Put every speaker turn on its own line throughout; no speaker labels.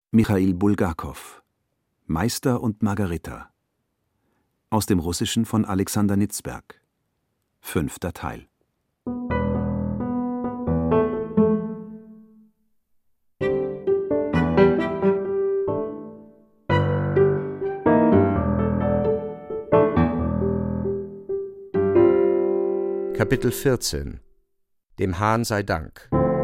Michail Bulgakow: Meister und Margarita. Aus dem Russischen von Alexander Nitzberg. 5. Teil.
Kapitel 14. Dem Hahn sei Dank.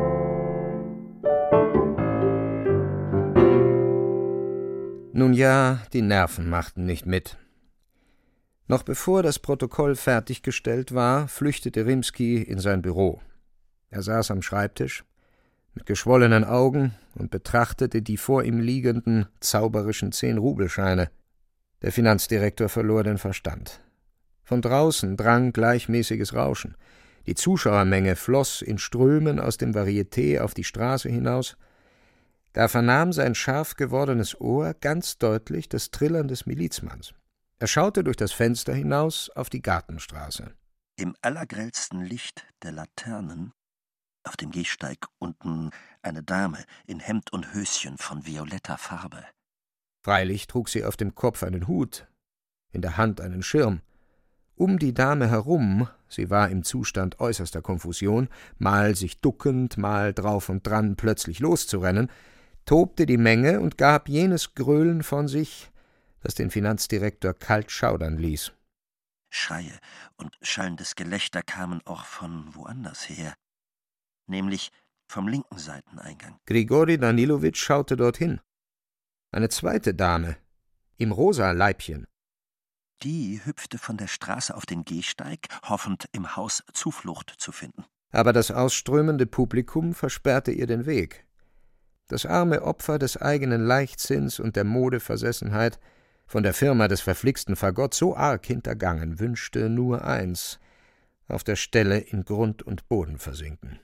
Nun ja, die Nerven machten nicht mit. Noch bevor das Protokoll fertiggestellt war, flüchtete Rimski in sein Büro. Er saß am Schreibtisch, mit geschwollenen Augen und betrachtete die vor ihm liegenden, zauberischen 10-Rubelscheine. Der Finanzdirektor verlor den Verstand. Von draußen drang gleichmäßiges Rauschen. Die Zuschauermenge floss in Strömen aus dem Varieté auf die Straße hinaus. Da vernahm sein scharf gewordenes Ohr ganz deutlich das Trillern des Milizmanns. Er schaute durch das Fenster hinaus auf die Gartenstraße.
Im allergrellsten Licht der Laternen, auf dem Gehsteig unten eine Dame in Hemd und Höschen von violetter Farbe.
Freilich trug sie auf dem Kopf einen Hut, in der Hand einen Schirm. Um die Dame herum, sie war im Zustand äußerster Konfusion, mal sich duckend, mal drauf und dran, plötzlich loszurennen, tobte die Menge und gab jenes Gröhlen von sich, das den Finanzdirektor kalt schaudern ließ.
Schreie und schallendes Gelächter kamen auch von woanders her, nämlich vom linken Seiteneingang.
Grigori Danilowitsch schaute dorthin. Eine zweite Dame, im rosa Leibchen.
Die hüpfte von der Straße auf den Gehsteig, hoffend im Haus Zuflucht zu finden.
Aber das ausströmende Publikum versperrte ihr den Weg. Das arme Opfer des eigenen Leichtsinns und der Modeversessenheit, von der Firma des verflixten Fagott so arg hintergangen, wünschte nur eins: auf der Stelle in Grund und Boden versinken.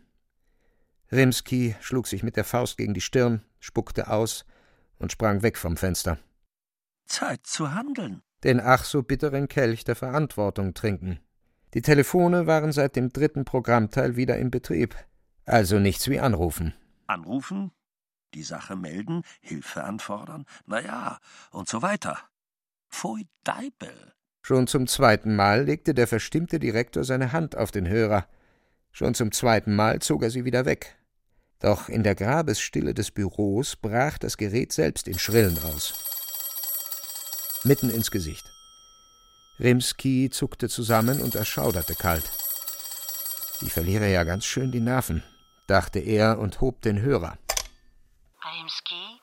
Rimski schlug sich mit der Faust gegen die Stirn, spuckte aus und sprang weg vom Fenster.
Zeit zu handeln.
Den ach so bitteren Kelch der Verantwortung trinken. Die Telefone waren seit dem 3. Programmteil wieder in Betrieb. Also nichts wie anrufen.
Anrufen, die Sache melden, Hilfe anfordern, na ja, und so weiter. Pfui Deibel.
Schon zum 2. Mal legte der verstimmte Direktor seine Hand auf den Hörer. Schon zum 2. Mal zog er sie wieder weg. Doch in der Grabesstille des Büros brach das Gerät selbst in Schrillen aus. Mitten ins Gesicht. Rimski zuckte zusammen und erschauderte kalt. Ich verliere ja ganz schön die Nerven, dachte er und hob den Hörer.
Rimski,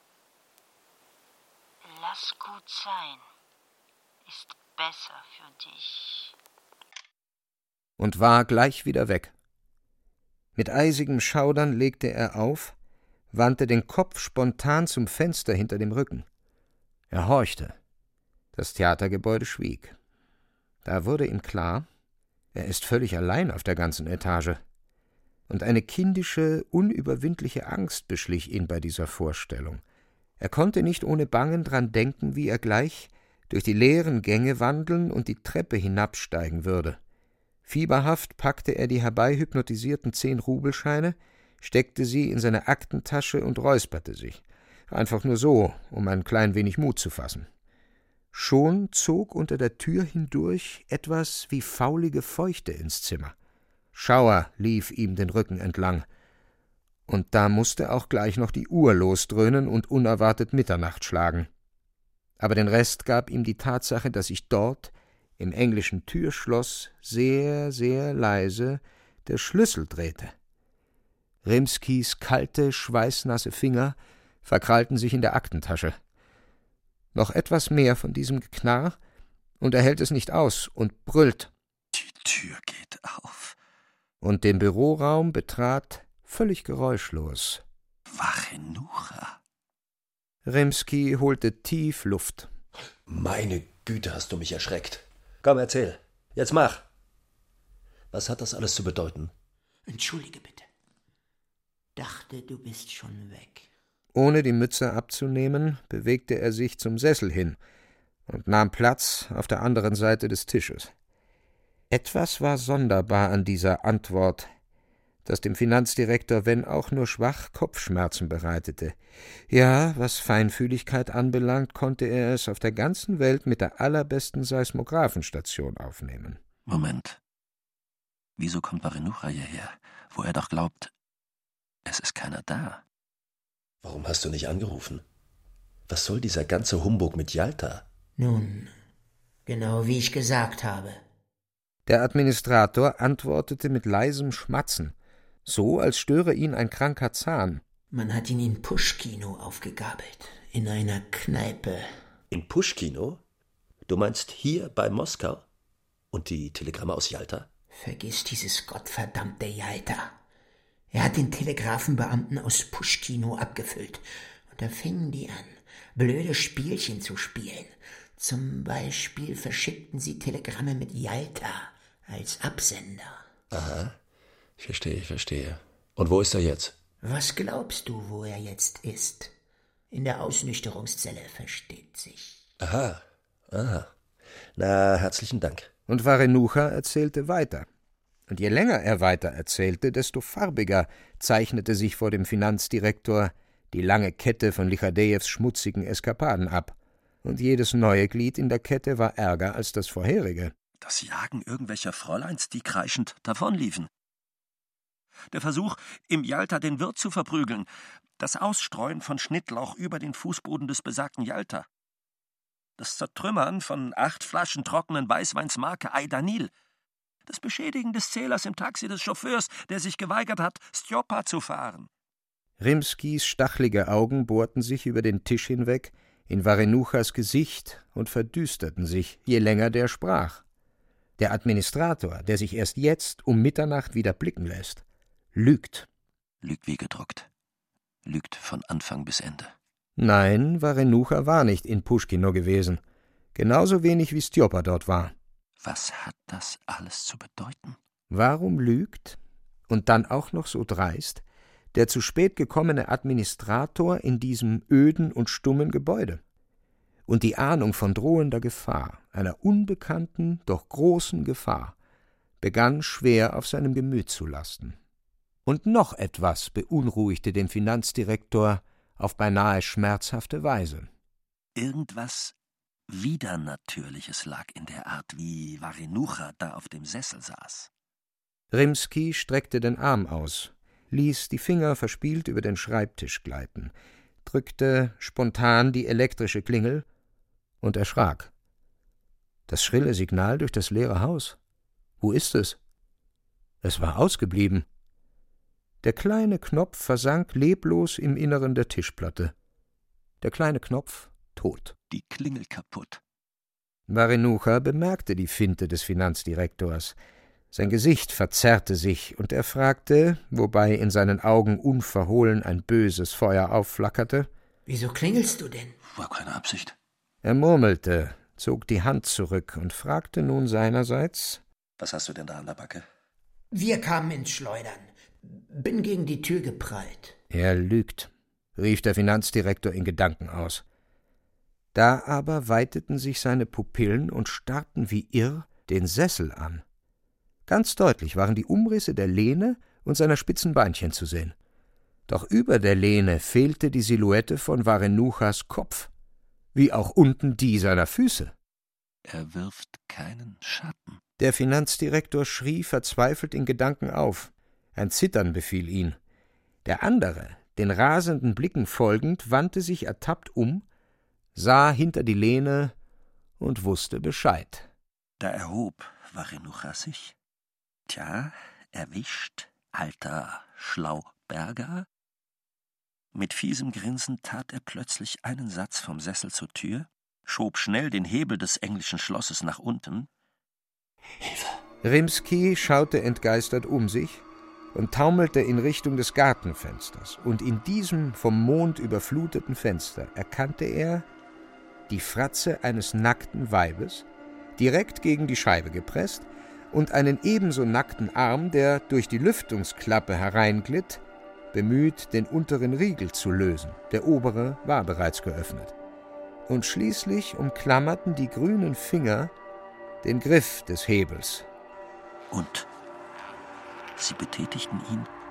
lass gut sein. Ist besser für dich.
Und war gleich wieder weg. Mit eisigem Schaudern legte er auf, wandte den Kopf spontan zum Fenster hinter dem Rücken. Er horchte. Das Theatergebäude schwieg. Da wurde ihm klar, er ist völlig allein auf der ganzen Etage. Und eine kindische, unüberwindliche Angst beschlich ihn bei dieser Vorstellung. Er konnte nicht ohne Bangen dran denken, wie er gleich durch die leeren Gänge wandeln und die Treppe hinabsteigen würde. Fieberhaft packte er die herbeihypnotisierten 10-Rubelscheine, steckte sie in seine Aktentasche und räusperte sich. Einfach nur so, um ein klein wenig Mut zu fassen. Schon zog unter der Tür hindurch etwas wie faulige Feuchte ins Zimmer. Schauer lief ihm den Rücken entlang. Und da musste auch gleich noch die Uhr losdröhnen und unerwartet Mitternacht schlagen. Aber den Rest gab ihm die Tatsache, dass sich dort, im englischen Türschloss, sehr, sehr leise der Schlüssel drehte. Rimskis kalte, schweißnasse Finger verkrallten sich in der Aktentasche. Noch etwas mehr von diesem Geknarr, und er hält es nicht aus und brüllt.
Die Tür geht auf.
Und den Büroraum betrat, völlig geräuschlos,
Wachenura.
Rimski holte tief Luft.
Meine Güte, hast du mich erschreckt. Komm, erzähl. Jetzt mach. Was hat das alles zu bedeuten?
Entschuldige bitte. Dachte, du bist schon weg.
Ohne die Mütze abzunehmen, bewegte er sich zum Sessel hin und nahm Platz auf der anderen Seite des Tisches. Etwas war sonderbar an dieser Antwort, das dem Finanzdirektor, wenn auch nur schwach, Kopfschmerzen bereitete. Ja, was Feinfühligkeit anbelangt, konnte er es auf der ganzen Welt mit der allerbesten Seismographenstation aufnehmen.
Moment. Wieso kommt Varenucha hierher, wo er doch glaubt, es ist keiner da?
Warum hast du nicht angerufen? Was soll dieser ganze Humbug mit Jalta?
Nun, genau wie ich gesagt habe.
Der Administrator antwortete mit leisem Schmatzen, so als störe ihn ein kranker Zahn.
Man hat ihn in Puschkino aufgegabelt, in einer Kneipe.
In Puschkino? Du meinst hier bei Moskau? Und die Telegramme aus Jalta?
Vergiss dieses gottverdammte Jalta. Er hat den Telegrafenbeamten aus Puschkino abgefüllt. Und da fingen die an, blöde Spielchen zu spielen. Zum Beispiel verschickten sie Telegramme mit Jalta als Absender.
Aha, ich verstehe. Und wo ist er jetzt?
Was glaubst du, wo er jetzt ist? In der Ausnüchterungszelle, versteht sich.
Aha. Na, herzlichen Dank.
Und Varenucha erzählte weiter. Und je länger er weiter erzählte, desto farbiger zeichnete sich vor dem Finanzdirektor die lange Kette von Lichadejews schmutzigen Eskapaden ab. Und jedes neue Glied in der Kette war ärger als das vorherige.
Das Jagen irgendwelcher Fräuleins, die kreischend davonliefen. Der Versuch, im Jalta den Wirt zu verprügeln. Das Ausstreuen von Schnittlauch über den Fußboden des besagten Jalta. Das Zertrümmern von 8 Flaschen trockenen Weißweins Marke Eidanil. Das Beschädigen des Zählers im Taxi des Chauffeurs, der sich geweigert hat, Stjopa zu fahren.
Rimskis stachelige Augen bohrten sich über den Tisch hinweg in Varenuchas Gesicht und verdüsterten sich, je länger der sprach. Der Administrator, der sich erst jetzt um Mitternacht wieder blicken lässt, lügt.
Lügt wie gedruckt. Lügt von Anfang bis Ende.
Nein, Varenucha war nicht in Puschkino gewesen. Genauso wenig wie Stjopa dort war.
Was hat das alles zu bedeuten?
Warum lügt, und dann auch noch so dreist, der zu spät gekommene Administrator in diesem öden und stummen Gebäude? Und die Ahnung von drohender Gefahr, einer unbekannten, doch großen Gefahr, begann schwer auf seinem Gemüt zu lasten. Und noch etwas beunruhigte den Finanzdirektor auf beinahe schmerzhafte Weise.
Irgendwas Widernatürliches lag in der Art, wie Varenucha da auf dem Sessel saß.
Rimski streckte den Arm aus, ließ die Finger verspielt über den Schreibtisch gleiten, drückte spontan die elektrische Klingel und erschrak. Das schrille Signal durch das leere Haus. Wo ist es? Es war ausgeblieben. Der kleine Knopf versank leblos im Inneren der Tischplatte. Der kleine Knopf tot.
Die Klingel kaputt.
Varenucha bemerkte die Finte des Finanzdirektors. Sein Gesicht verzerrte sich, und er fragte, wobei in seinen Augen unverhohlen ein böses Feuer aufflackerte:
Wieso klingelst du denn?
War keine Absicht.
Er murmelte, zog die Hand zurück und fragte nun seinerseits:
Was hast du denn da an der Backe?
Wir kamen ins Schleudern. Bin gegen die Tür geprallt.
Er lügt, rief der Finanzdirektor in Gedanken aus. Da aber weiteten sich seine Pupillen und starrten wie irr den Sessel an. Ganz deutlich waren die Umrisse der Lehne und seiner spitzen Beinchen zu sehen. Doch über der Lehne fehlte die Silhouette von Varenuchas Kopf, wie auch unten die seiner Füße.
Er wirft keinen Schatten.
Der Finanzdirektor schrie verzweifelt in Gedanken auf. Ein Zittern befiel ihn. Der andere, den rasenden Blicken folgend, wandte sich ertappt um, sah hinter die Lehne und wusste Bescheid.
Da erhob Varenucha sich. Tja, erwischt, alter Schlauberger. Mit fiesem Grinsen tat er plötzlich einen Satz vom Sessel zur Tür, schob schnell den Hebel des englischen Schlosses nach unten.
Hilfe!
Rimski schaute entgeistert um sich und taumelte in Richtung des Gartenfensters, und in diesem vom Mond überfluteten Fenster erkannte er die Fratze eines nackten Weibes, direkt gegen die Scheibe gepresst, und einen ebenso nackten Arm, der durch die Lüftungsklappe hereinglitt, bemüht, den unteren Riegel zu lösen. Der obere war bereits geöffnet. Und schließlich umklammerten die grünen Finger den Griff des Hebels.
Und sie betätigten ihn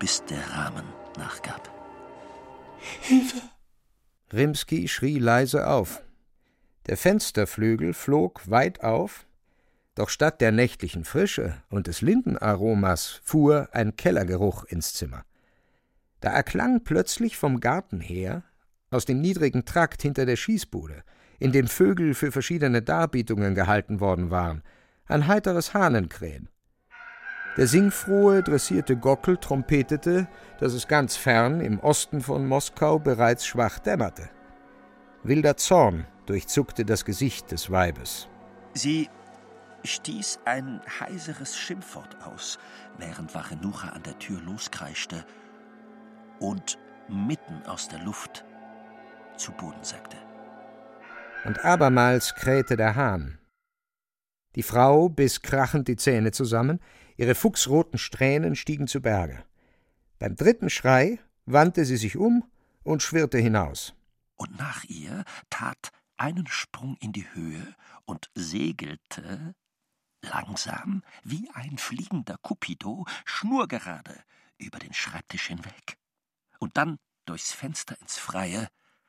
bis der Rahmen nachgab.
Hilfe!
Rimski schrie leise auf. Der Fensterflügel flog weit auf, doch statt der nächtlichen Frische und des Lindenaromas fuhr ein Kellergeruch ins Zimmer. Da erklang plötzlich vom Garten her, aus dem niedrigen Trakt hinter der Schießbude, in dem Vögel für verschiedene Darbietungen gehalten worden waren, ein heiteres Hahnenkrähen. Der singfrohe, dressierte Gockel trompetete, dass es ganz fern im Osten von Moskau bereits schwach dämmerte. Wilder Zorn durchzuckte das Gesicht des Weibes.
Sie stieß ein heiseres Schimpfwort aus, während Wachenucha an der Tür loskreischte und mitten aus der Luft zu Boden sackte.
Und abermals krähte der Hahn. Die Frau biss krachend die Zähne zusammen, ihre fuchsroten Strähnen stiegen zu Berge. Beim dritten Schrei wandte sie sich um und schwirrte hinaus.
Und nach ihr tat einen Sprung in die Höhe und segelte langsam wie ein fliegender Cupido schnurgerade über den Schreibtisch hinweg. Und dann durchs Fenster ins Freie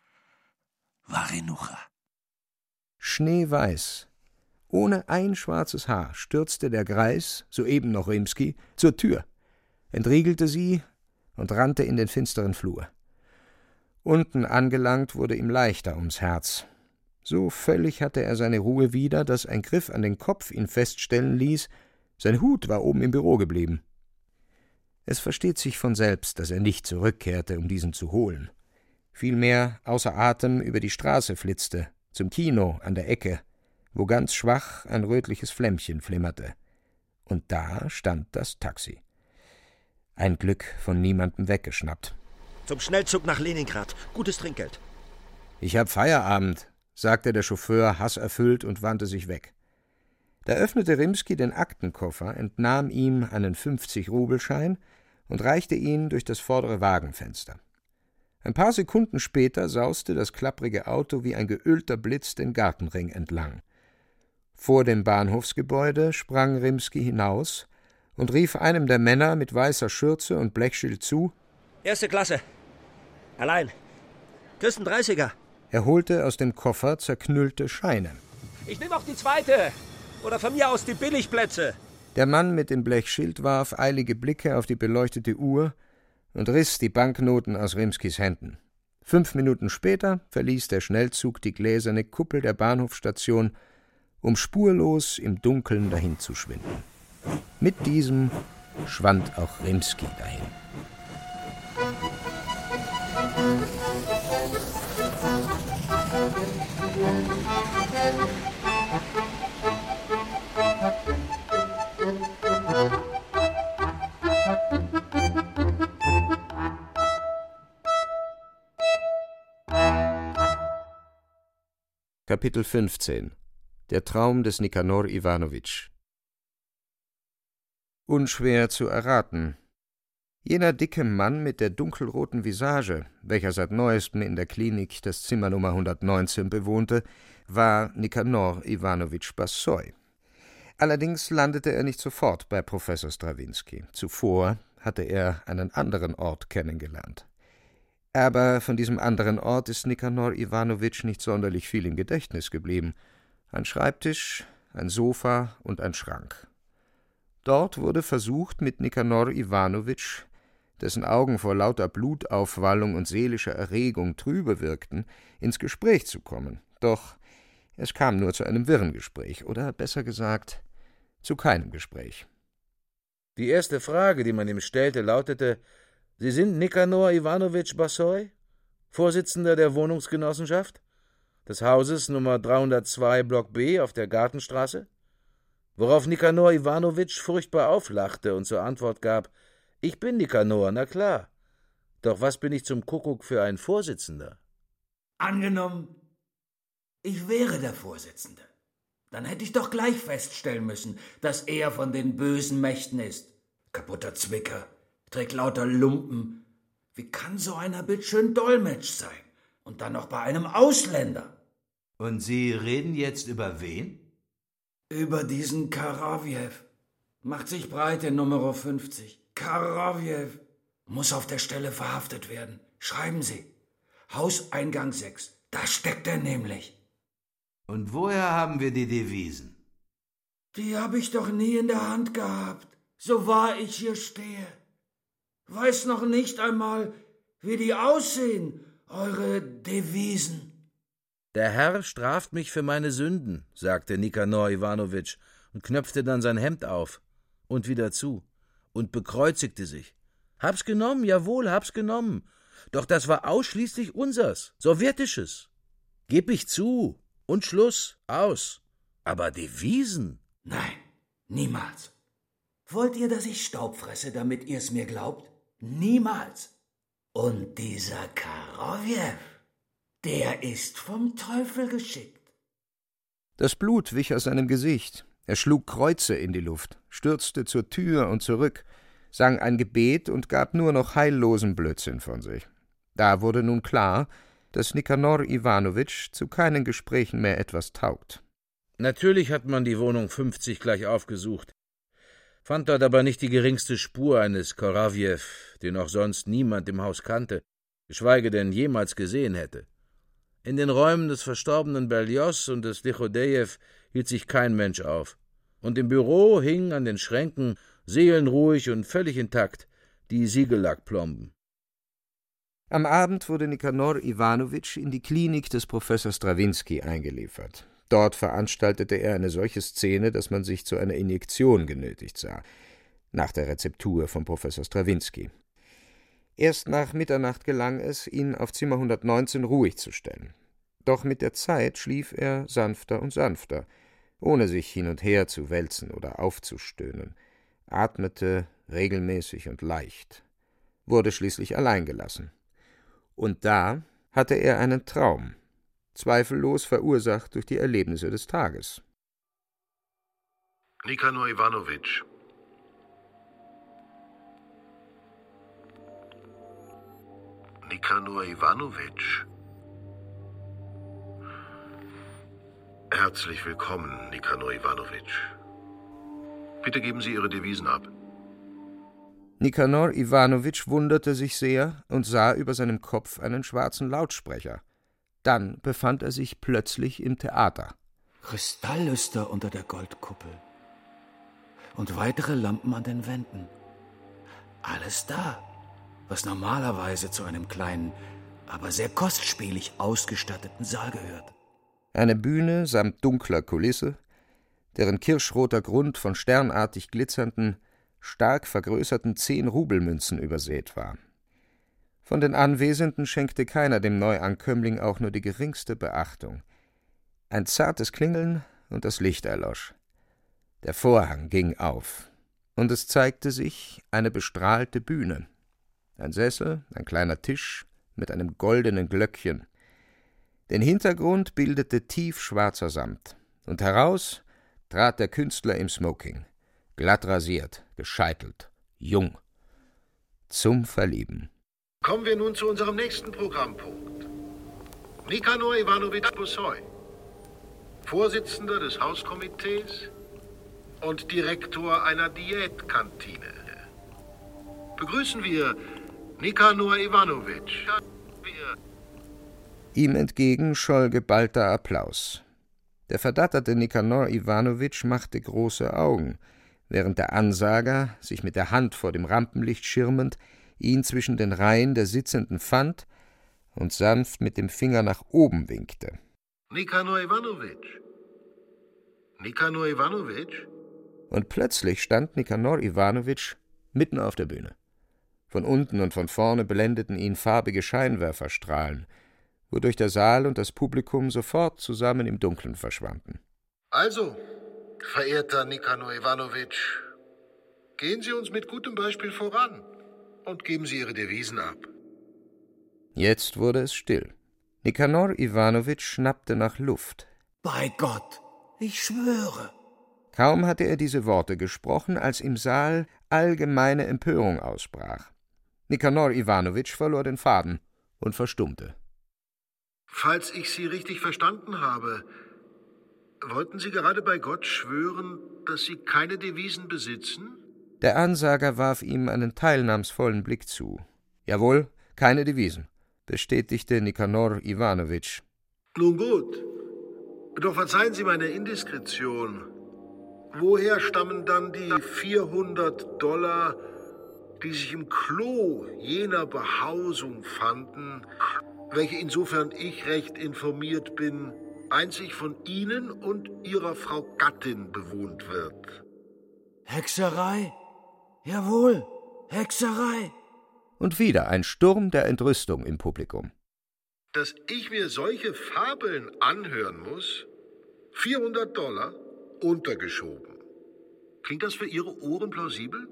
Wachenucha.
Schneeweiß, ohne ein schwarzes Haar, stürzte der Greis, soeben noch Rimski, zur Tür, entriegelte sie und rannte in den finsteren Flur. Unten angelangt wurde ihm leichter ums Herz. So völlig hatte er seine Ruhe wieder, dass ein Griff an den Kopf ihn feststellen ließ, sein Hut war oben im Büro geblieben. Es versteht sich von selbst, dass er nicht zurückkehrte, um diesen zu holen. Vielmehr außer Atem über die Straße flitzte, zum Kino an der Ecke, wo ganz schwach ein rötliches Flämmchen flimmerte. Und da stand das Taxi. Ein Glück von niemandem weggeschnappt.
Zum Schnellzug nach Leningrad. Gutes Trinkgeld.
»Ich hab Feierabend«, sagte der Chauffeur hasserfüllt und wandte sich weg. Da öffnete Rimski den Aktenkoffer, entnahm ihm einen 50-Rubelschein und reichte ihn durch das vordere Wagenfenster. Ein paar Sekunden später sauste das klapprige Auto wie ein geölter Blitz den Gartenring entlang. Vor dem Bahnhofsgebäude sprang Rimski hinaus und rief einem der Männer mit weißer Schürze und Blechschild zu:
»Erste Klasse. Allein. Kriegst einen 30er.«
Er holte aus dem Koffer zerknüllte Scheine.
»Ich nehme auch die zweite. Oder von mir aus die Billigplätze.«
Der Mann mit dem Blechschild warf eilige Blicke auf die beleuchtete Uhr und riss die Banknoten aus Rimskis Händen. 5 Minuten später verließ der Schnellzug die gläserne Kuppel der Bahnhofsstation, um spurlos im Dunkeln dahinzuschwinden. Mit diesem schwand auch Rimski dahin. Kapitel 15 Der Traum des Nikanor Iwanowitsch. Unschwer zu erraten. Jener dicke Mann mit der dunkelroten Visage, welcher seit Neuestem in der Klinik das Zimmer Nummer 119 bewohnte, war Nikanor Iwanowitsch Bassoi. Allerdings landete er nicht sofort bei Professor Strawinski. Zuvor hatte er einen anderen Ort kennengelernt. Aber von diesem anderen Ort ist Nikanor Iwanowitsch nicht sonderlich viel im Gedächtnis geblieben. Ein Schreibtisch, ein Sofa und ein Schrank. Dort wurde versucht, mit Nikanor Iwanowitsch, dessen Augen vor lauter Blutaufwallung und seelischer Erregung trübe wirkten, ins Gespräch zu kommen. Doch es kam nur zu einem wirren Gespräch, oder besser gesagt, zu keinem Gespräch.
Die erste Frage, die man ihm stellte, lautete: »Sie sind Nikanor Iwanowitsch Bassoi, Vorsitzender der Wohnungsgenossenschaft, des Hauses Nummer 302 Block B auf der Gartenstraße?« Worauf Nikanor Iwanowitsch furchtbar auflachte und zur Antwort gab: »Ich bin Nikanor, na klar. Doch was bin ich zum Kuckuck für ein Vorsitzender?«
Angenommen, ich wäre der Vorsitzende. Dann hätte ich doch gleich feststellen müssen, dass er von den bösen Mächten ist. Kaputter Zwicker, trägt lauter Lumpen. Wie kann so einer bitteschön Dolmetsch sein? Und dann noch bei einem Ausländer.
Und Sie reden jetzt über wen?
Über diesen Karawjew. Macht sich breit in Nummer 50. Karawjew. Muss auf der Stelle verhaftet werden. Schreiben Sie. Hauseingang 6. Da steckt er nämlich.
Und woher haben wir die Devisen?
Die habe ich doch nie in der Hand gehabt, so wahr ich hier stehe. Weiß noch nicht einmal, wie die aussehen, eure Devisen.
Der Herr straft mich für meine Sünden, sagte Nikanor Iwanowitsch und knöpfte dann sein Hemd auf und wieder zu und bekreuzigte sich. Hab's genommen, jawohl, hab's genommen. Doch das war ausschließlich unsers, sowjetisches. Geb ich zu und Schluss, aus. Aber Devisen?
Nein, niemals. Wollt ihr, dass ich Staub fresse, damit ihr's mir glaubt? Niemals. Und dieser Karowjew, der ist vom Teufel geschickt.
Das Blut wich aus seinem Gesicht. Er schlug Kreuze in die Luft, stürzte zur Tür und zurück, sang ein Gebet und gab nur noch heillosen Blödsinn von sich. Da wurde nun klar, dass Nikanor Iwanowitsch zu keinen Gesprächen mehr etwas taugt.
Natürlich hat man die Wohnung 50 gleich aufgesucht, fand dort aber nicht die geringste Spur eines Korawjew, den auch sonst niemand im Haus kannte, geschweige denn jemals gesehen hätte. In den Räumen des verstorbenen Berlioz und des Lichodejew hielt sich kein Mensch auf, und im Büro hingen an den Schränken, seelenruhig und völlig intakt, die Siegellackplomben.
Am Abend wurde Nikanor Iwanowitsch in die Klinik des Professors Strawinski eingeliefert. Dort veranstaltete er eine solche Szene, dass man sich zu einer Injektion genötigt sah, nach der Rezeptur von Professor Strawinski. Erst nach Mitternacht gelang es, ihn auf Zimmer 119 ruhig zu stellen. Doch mit der Zeit schlief er sanfter und sanfter, ohne sich hin und her zu wälzen oder aufzustöhnen, atmete regelmäßig und leicht, wurde schließlich allein gelassen. Und da hatte er einen Traum, zweifellos verursacht durch die Erlebnisse des Tages.
Nikanor Iwanowitsch. Nikanor Iwanowitsch. Herzlich willkommen, Nikanor Iwanowitsch. Bitte geben Sie Ihre Devisen ab.
Nikanor Iwanowitsch wunderte sich sehr und sah über seinem Kopf einen schwarzen Lautsprecher. Dann befand er sich plötzlich im Theater.
Kristalllüster unter der Goldkuppel. Und weitere Lampen an den Wänden. Alles da, was normalerweise zu einem kleinen, aber sehr kostspielig ausgestatteten Saal gehört.
Eine Bühne samt dunkler Kulisse, deren kirschroter Grund von sternartig glitzernden, stark vergrößerten 10-Rubelmünzen übersät war. Von den Anwesenden schenkte keiner dem Neuankömmling auch nur die geringste Beachtung. Ein zartes Klingeln und das Licht erlosch. Der Vorhang ging auf, und es zeigte sich eine bestrahlte Bühne. Ein Sessel, ein kleiner Tisch mit einem goldenen Glöckchen. Den Hintergrund bildete tiefschwarzer Samt, und heraus trat der Künstler im Smoking, glatt rasiert, gescheitelt, jung, zum Verlieben.
Kommen wir nun zu unserem nächsten Programmpunkt. Nikanor Iwanowitsch Bosoy, Vorsitzender des Hauskomitees und Direktor einer Diätkantine. Begrüßen wir Nikanor Iwanowitsch.
Ihm entgegen scholl geballter Applaus. Der verdatterte Nikanor Iwanowitsch machte große Augen, während der Ansager, sich mit der Hand vor dem Rampenlicht schirmend, ihn zwischen den Reihen der Sitzenden fand und sanft mit dem Finger nach oben winkte.
Nikanor Iwanowitsch. Nikanor Iwanowitsch.
Und plötzlich stand Nikanor Iwanowitsch mitten auf der Bühne. Von unten und von vorne blendeten ihn farbige Scheinwerferstrahlen, wodurch der Saal und das Publikum sofort zusammen im Dunkeln verschwanden.
Also, verehrter Nikanor Iwanowitsch, gehen Sie uns mit gutem Beispiel voran und geben Sie Ihre Devisen ab.
Jetzt wurde es still. Nikanor Iwanowitsch schnappte nach Luft.
Bei Gott, ich schwöre.
Kaum hatte er diese Worte gesprochen, als im Saal allgemeine Empörung ausbrach. Nikanor Iwanowitsch verlor den Faden und verstummte.
Falls ich Sie richtig verstanden habe, wollten Sie gerade bei Gott schwören, dass Sie keine Devisen besitzen?
Der Ansager warf ihm einen teilnahmsvollen Blick zu. »Jawohl, keine Devisen«, bestätigte Nikanor Iwanowitsch.
»Nun gut. Doch verzeihen Sie meine Indiskretion. Woher stammen dann die $400, die sich im Klo jener Behausung fanden, welche, insofern ich recht informiert bin, einzig von Ihnen und Ihrer Frau Gattin bewohnt wird?«
»Hexerei? Jawohl, Hexerei!«
Und wieder ein Sturm der Entrüstung im Publikum.
Dass ich mir solche Fabeln anhören muss? $400 untergeschoben. Klingt das für Ihre Ohren plausibel?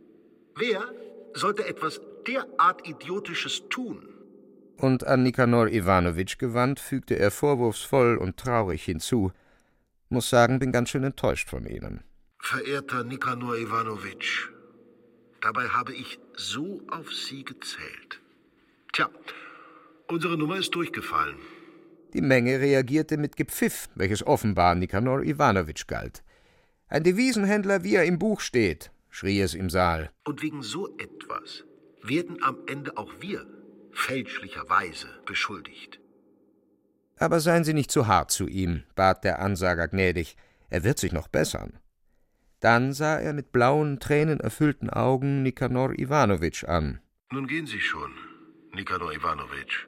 Wer sollte etwas derart Idiotisches tun?
Und an Nikanor Iwanowitsch gewandt, fügte er vorwurfsvoll und traurig hinzu: »Muss sagen, bin ganz schön enttäuscht von Ihnen.«
Verehrter Nikanor Iwanowitsch, dabei habe ich so auf Sie gezählt. Tja, unsere Nummer ist durchgefallen.
Die Menge reagierte mit Gepfiff, welches offenbar Nikanor Iwanowitsch galt. »Ein Devisenhändler, wie er im Buch steht«, schrie es im Saal.
Und wegen so etwas werden am Ende auch wir fälschlicherweise beschuldigt.
»Aber seien Sie nicht zu hart zu ihm«, bat der Ansager gnädig, »er wird sich noch bessern.« Dann sah er mit blauen, tränenerfüllten Augen Nikanor Iwanowitsch an.
»Nun gehen Sie schon, Nikanor Iwanowitsch.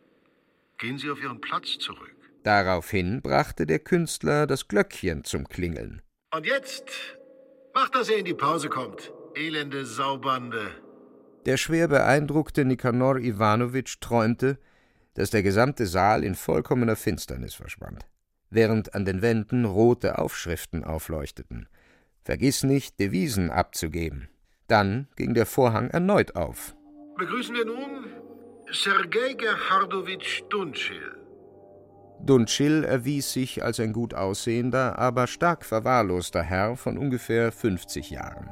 Gehen Sie auf Ihren Platz zurück.«
Daraufhin brachte der Künstler das Glöckchen zum Klingeln.
»Und jetzt macht, dass er in die Pause kommt, elende Saubande.«
Der schwer beeindruckte Nikanor Iwanowitsch träumte, dass der gesamte Saal in vollkommener Finsternis verschwand, während an den Wänden rote Aufschriften aufleuchteten: »Vergiss nicht, Devisen abzugeben.« Dann ging der Vorhang erneut auf.
Begrüßen wir nun Sergei Gerhardowitsch Duntschil.
Duntschil erwies sich als ein gut aussehender, aber stark verwahrloster Herr von ungefähr 50 Jahren.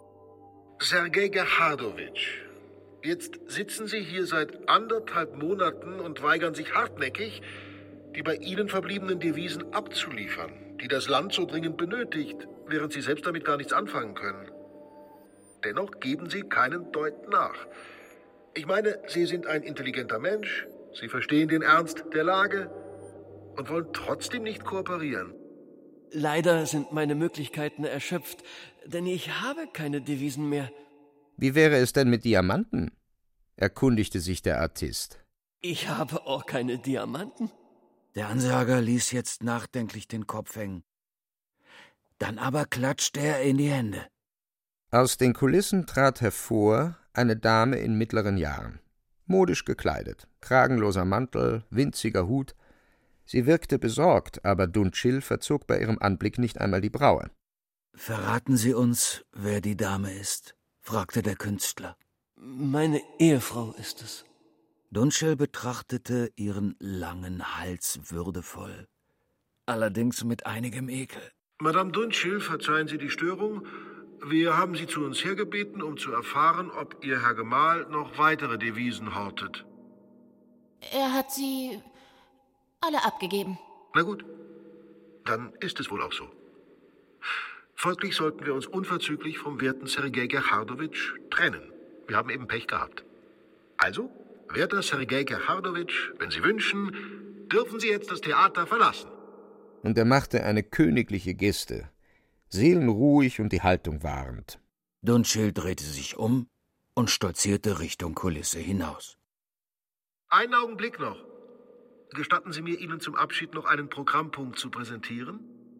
Sergei Gerhardowitsch, jetzt sitzen Sie hier seit 1,5 Monaten und weigern sich hartnäckig, die bei Ihnen verbliebenen Devisen abzuliefern, die das Land so dringend benötigt, während Sie selbst damit gar nichts anfangen können. Dennoch geben Sie keinen Deut nach. Ich meine, Sie sind ein intelligenter Mensch, Sie verstehen den Ernst der Lage und wollen trotzdem nicht kooperieren.
Leider sind meine Möglichkeiten erschöpft, denn ich habe keine Devisen mehr.
»Wie wäre es denn mit Diamanten?« erkundigte sich der Artist.
»Ich habe auch keine Diamanten.«
Der Ansager ließ jetzt nachdenklich den Kopf hängen. Dann aber klatschte er in die Hände.
Aus den Kulissen trat hervor eine Dame in mittleren Jahren, modisch gekleidet, kragenloser Mantel, winziger Hut. Sie wirkte besorgt, aber Duntschil verzog bei ihrem Anblick nicht einmal die Braue.
»Verraten Sie uns, wer die Dame ist?« fragte der Künstler.
»Meine Ehefrau ist es.«
Duntschil betrachtete ihren langen Hals würdevoll, allerdings mit einigem Ekel.
»Madame Duntschil, verzeihen Sie die Störung. Wir haben Sie zu uns hergebeten, um zu erfahren, ob Ihr Herr Gemahl noch weitere Devisen hortet.«
Er hat sie alle abgegeben.
»Na gut, dann ist es wohl auch so. Folglich sollten wir uns unverzüglich vom werten Sergei Gerhardowitsch trennen. Wir haben eben Pech gehabt. Also, werter Sergei Gerhardowitsch, wenn Sie wünschen, dürfen Sie jetzt das Theater verlassen.«
Und er machte eine königliche Geste, seelenruhig und die Haltung wahrend.
Duntschil drehte sich um und stolzierte Richtung Kulisse hinaus.
»Einen Augenblick noch. Gestatten Sie mir, Ihnen zum Abschied noch einen Programmpunkt zu präsentieren?«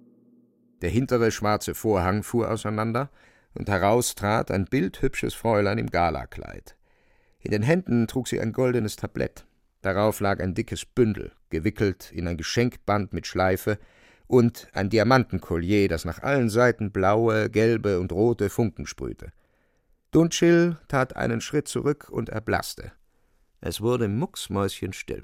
Der hintere schwarze Vorhang fuhr auseinander, und heraus trat ein bildhübsches Fräulein im Galakleid. In den Händen trug sie ein goldenes Tablett. Darauf lag ein dickes Bündel, gewickelt in ein Geschenkband mit Schleife, und ein Diamantenkollier, das nach allen Seiten blaue, gelbe und rote Funken sprühte. Duntschil tat einen Schritt zurück und erblaßte. Es wurde mucksmäuschenstill.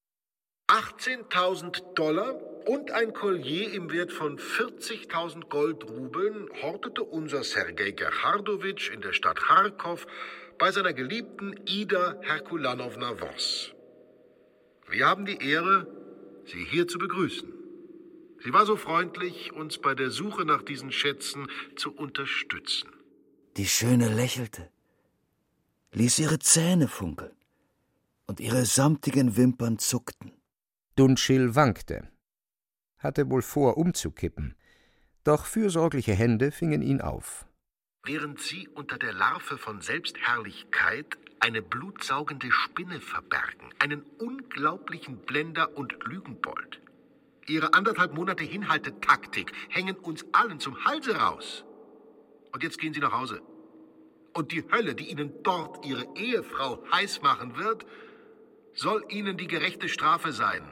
$18.000 und ein Kollier im Wert von 40.000 Goldrubeln hortete unser Sergei Gerhardowitsch in der Stadt Charkow bei seiner geliebten Ida Herkulanowna Voss. Wir haben die Ehre, Sie hier zu begrüßen. Sie war so freundlich, uns bei der Suche nach diesen Schätzen zu unterstützen.
Die Schöne lächelte, ließ ihre Zähne funkeln, und ihre samtigen Wimpern zuckten.
Dunschil wankte, hatte wohl vor, umzukippen, doch fürsorgliche Hände fingen ihn auf.
Während Sie unter der Larve von Selbstherrlichkeit eine blutsaugende Spinne verbergen, einen unglaublichen Blender und Lügenbold. Ihre 1,5 Monate Hinhaltetaktik hängen uns allen zum Halse raus. Und jetzt gehen Sie nach Hause. Und die Hölle, die Ihnen dort Ihre Ehefrau heiß machen wird, soll Ihnen die gerechte Strafe sein.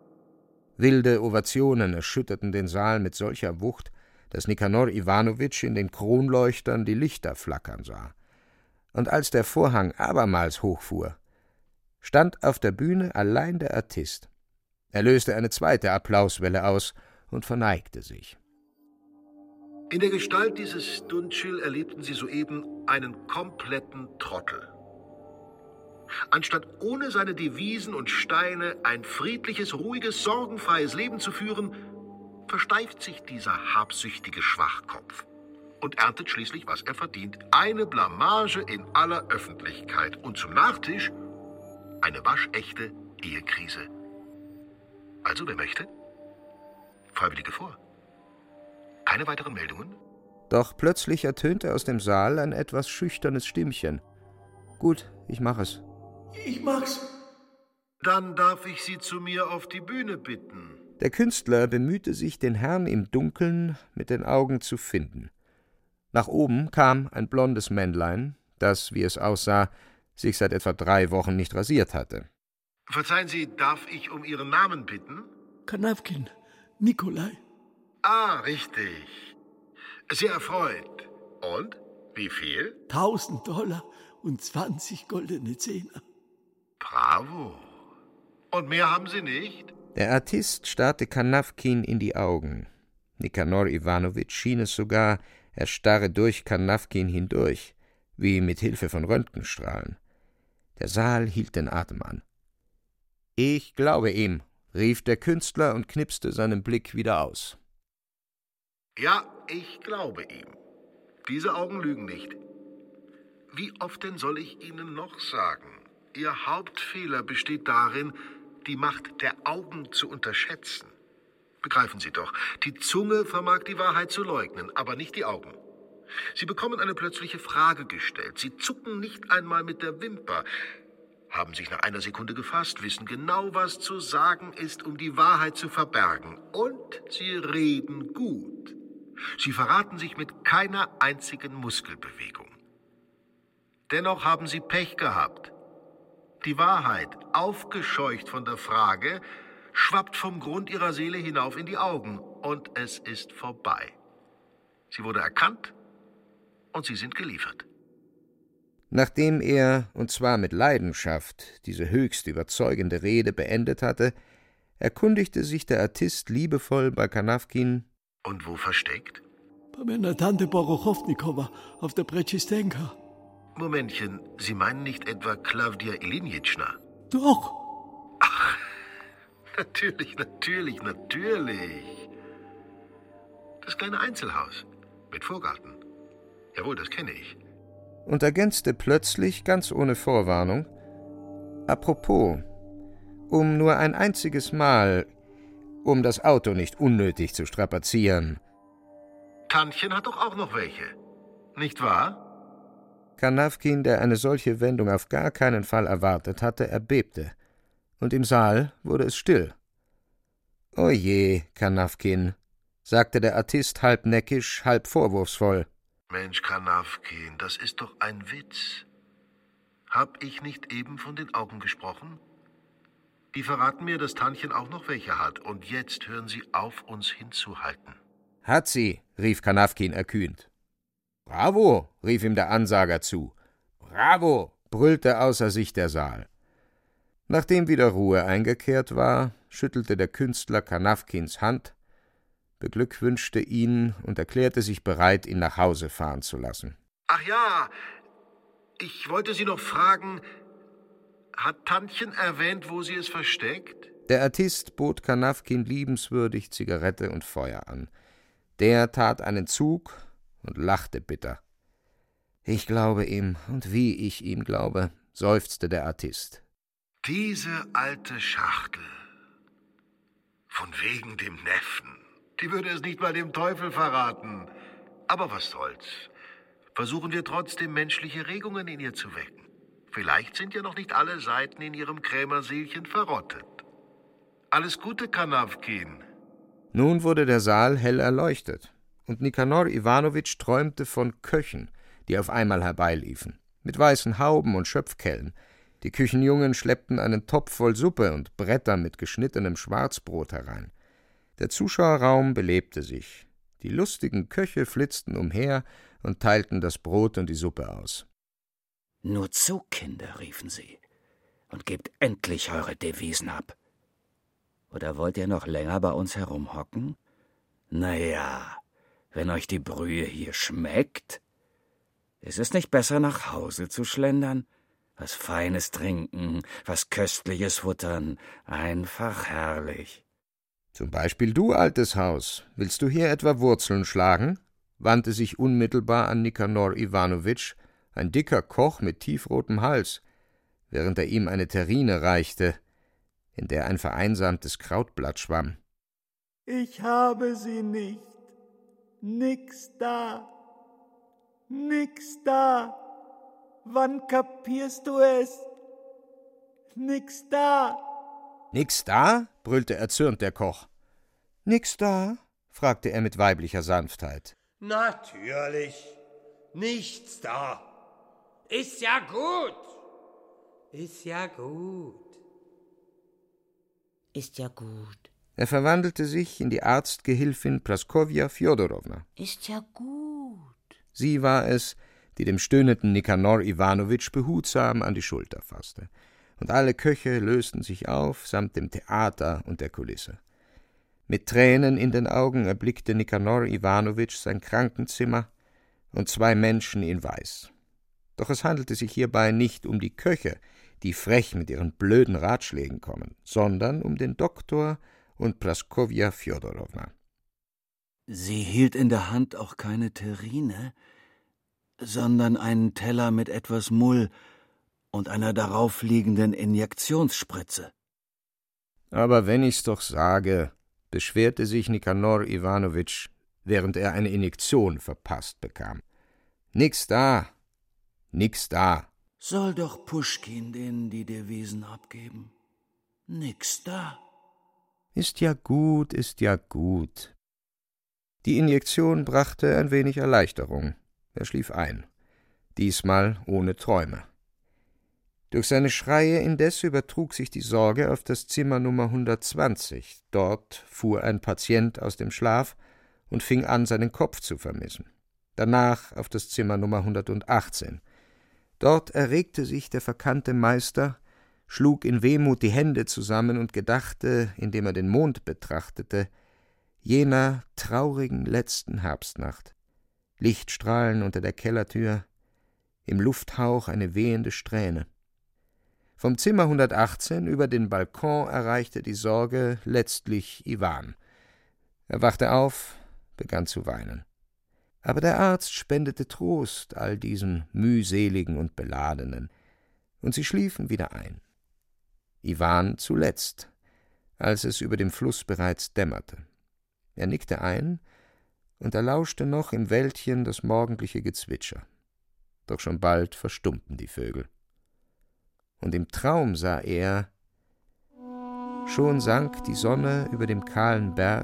Wilde Ovationen erschütterten den Saal mit solcher Wucht, dass Nikanor Iwanowitsch in den Kronleuchtern die Lichter flackern sah. Und als der Vorhang abermals hochfuhr, stand auf der Bühne allein der Artist. Er löste eine zweite Applauswelle aus und verneigte sich.
In der Gestalt dieses Dunschil erlebten Sie soeben einen kompletten Trottel. Anstatt ohne seine Devisen und Steine ein friedliches, ruhiges, sorgenfreies Leben zu führen, versteift sich dieser habsüchtige Schwachkopf und erntet schließlich, was er verdient. Eine Blamage in aller Öffentlichkeit und zum Nachtisch eine waschechte Ehekrise. Also, wer möchte? Freiwillige vor. Keine weiteren Meldungen?
Doch plötzlich ertönte aus dem Saal ein etwas schüchternes Stimmchen. »Gut, ich mach es.«
»Ich mach's.« »Dann darf ich Sie zu mir auf die Bühne bitten.«
Der Künstler bemühte sich, den Herrn im Dunkeln mit den Augen zu finden. Nach oben kam ein blondes Männlein, das, wie es aussah, sich seit etwa 3 Wochen nicht rasiert hatte.
»Verzeihen Sie, darf ich um Ihren Namen bitten?«
Kanawkin, Nikolai.
»Ah, richtig. Sehr erfreut. Und? Wie viel?«
$1000 und 20 goldene Zehner.
»Bravo. Und mehr haben Sie nicht?«
Der Artist starrte Kanawkin in die Augen. Nikanor Iwanowitsch schien es sogar, er starre durch Kanawkin hindurch, wie mit Hilfe von Röntgenstrahlen. Der Saal hielt den Atem an. »Ich glaube ihm«, rief der Künstler und knipste seinen Blick wieder aus.
»Ja, ich glaube ihm. Diese Augen lügen nicht. Wie oft denn soll ich Ihnen noch sagen? Ihr Hauptfehler besteht darin, die Macht der Augen zu unterschätzen. Begreifen Sie doch, die Zunge vermag die Wahrheit zu leugnen, aber nicht die Augen. Sie bekommen eine plötzliche Frage gestellt. Sie zucken nicht einmal mit der Wimper, haben sich nach einer Sekunde gefasst, wissen genau, was zu sagen ist, um die Wahrheit zu verbergen. Und Sie reden gut. Sie verraten sich mit keiner einzigen Muskelbewegung. Dennoch haben Sie Pech gehabt. Die Wahrheit, aufgescheucht von der Frage, schwappt vom Grund Ihrer Seele hinauf in die Augen. Und es ist vorbei. Sie wurde erkannt und Sie sind geliefert.
Nachdem er, und zwar mit Leidenschaft, diese höchst überzeugende Rede beendet hatte, erkundigte sich der Artist liebevoll bei Kanawkin:
»Und wo versteckt?«
»Bei meiner Tante Borochownikowa auf der Bretschistenka.«
»Momentchen, Sie meinen nicht etwa Klawdia Ilinitschna?«
»Doch.«
»Ach, natürlich. Das kleine Einzelhaus mit Vorgarten. Jawohl, das kenne ich.«
Und ergänzte plötzlich, ganz ohne Vorwarnung: »Apropos, um nur ein einziges Mal, um das Auto nicht unnötig zu strapazieren.«
»Tantchen hat doch auch noch welche, nicht wahr?«
Kanawkin, der eine solche Wendung auf gar keinen Fall erwartet hatte, erbebte, und im Saal wurde es still. »O je, Kanawkin«, sagte der Artist halb neckisch, halb vorwurfsvoll.
»Mensch, Kanawkin, das ist doch ein Witz. Hab ich nicht eben von den Augen gesprochen? Die verraten mir, dass Tantchen auch noch welche hat, und jetzt hören Sie auf, uns hinzuhalten.«
»Hat sie«, rief Kanawkin erkühnt. »Bravo«, rief ihm der Ansager zu. »Bravo«, brüllte außer sich der Saal. Nachdem wieder Ruhe eingekehrt war, schüttelte der Künstler Kanawkins Hand, beglückwünschte ihn und erklärte sich bereit, ihn nach Hause fahren zu lassen.
»Ach ja, ich wollte Sie noch fragen, hat Tantchen erwähnt, wo sie es versteckt?«
Der Artist bot Kanawkin liebenswürdig Zigarette und Feuer an. Der tat einen Zug und lachte bitter. »Ich glaube ihm, und wie ich ihm glaube«, seufzte der Artist.
»Diese alte Schachtel. Von wegen dem Neffen. Die würde es nicht mal dem Teufel verraten. Aber was soll's. Versuchen wir trotzdem, menschliche Regungen in ihr zu wecken. Vielleicht sind ja noch nicht alle Seiten in ihrem Krämerseelchen verrottet. Alles Gute, Kanawkin.«
Nun wurde der Saal hell erleuchtet, und Nikanor Iwanowitsch träumte von Köchen, die auf einmal herbeiliefen, mit weißen Hauben und Schöpfkellen. Die Küchenjungen schleppten einen Topf voll Suppe und Bretter mit geschnittenem Schwarzbrot herein. Der Zuschauerraum belebte sich. Die lustigen Köche flitzten umher und teilten das Brot und die Suppe aus.
»Nur zu, Kinder«, riefen sie, »und gebt endlich eure Devisen ab. Oder wollt ihr noch länger bei uns herumhocken? Na ja, wenn euch die Brühe hier schmeckt, ist es nicht besser, nach Hause zu schlendern? Was Feines trinken, was Köstliches futtern, einfach herrlich.«
»Zum Beispiel du, altes Haus, willst du hier etwa Wurzeln schlagen?« wandte sich unmittelbar an Nikanor Iwanowitsch, ein dicker Koch mit tiefrotem Hals, während er ihm eine Terrine reichte, in der ein vereinsamtes Krautblatt schwamm.
»Ich habe sie nicht. Nix da. Nix da. Wann kapierst du es? Nix da.«
»Nix da?« brüllte erzürnt der Koch. »Nix da?« fragte er mit weiblicher Sanftheit.
»Natürlich. Nichts da. Ist ja gut. Ist ja gut.
Ist ja gut.
Er verwandelte sich in die Arztgehilfin Praskowja Fjodorowna.
Ist ja gut.
Sie war es, die dem stöhnenden Nikanor Iwanowitsch behutsam an die Schulter fasste. Und alle Köche lösten sich auf, samt dem Theater und der Kulisse. Mit Tränen in den Augen erblickte Nikanor Iwanowitsch sein Krankenzimmer und 2 Menschen in Weiß. Doch es handelte sich hierbei nicht um die Köche, die frech mit ihren blöden Ratschlägen kommen, sondern um den Doktor und Praskowja Fjodorowna.
Sie hielt in der Hand auch keine Terrine, sondern einen Teller mit etwas Mull und einer darauf liegenden Injektionsspritze.
»Aber wenn ich's doch sage«, beschwerte sich Nikanor Iwanowitsch, während er eine Injektion verpasst bekam. »Nix da, nix da.«
»Soll doch Puschkin denen die Devisen abgeben? Nix da.«
»Ist ja gut, ist ja gut.« Die Injektion brachte ein wenig Erleichterung. Er schlief ein, diesmal ohne Träume. Durch seine Schreie indes übertrug sich die Sorge auf das Zimmer Nummer 120. Dort fuhr ein Patient aus dem Schlaf und fing an, seinen Kopf zu vermissen. Danach auf das Zimmer Nummer 118. Dort erregte sich der verkannte Meister, schlug in Wehmut die Hände zusammen und gedachte, indem er den Mond betrachtete, jener traurigen letzten Herbstnacht. Lichtstrahlen unter der Kellertür, im Lufthauch eine wehende Strähne. Vom Zimmer 118 über den Balkon erreichte die Sorge letztlich Iwan. Er wachte auf, begann zu weinen. Aber der Arzt spendete Trost all diesen mühseligen und Beladenen, und sie schliefen wieder ein. Iwan zuletzt, als es über dem Fluss bereits dämmerte. Er nickte ein und erlauschte noch im Wäldchen das morgendliche Gezwitscher. Doch schon bald verstummten die Vögel. Und im Traum sah er, schon sank die Sonne über dem kahlen Berg,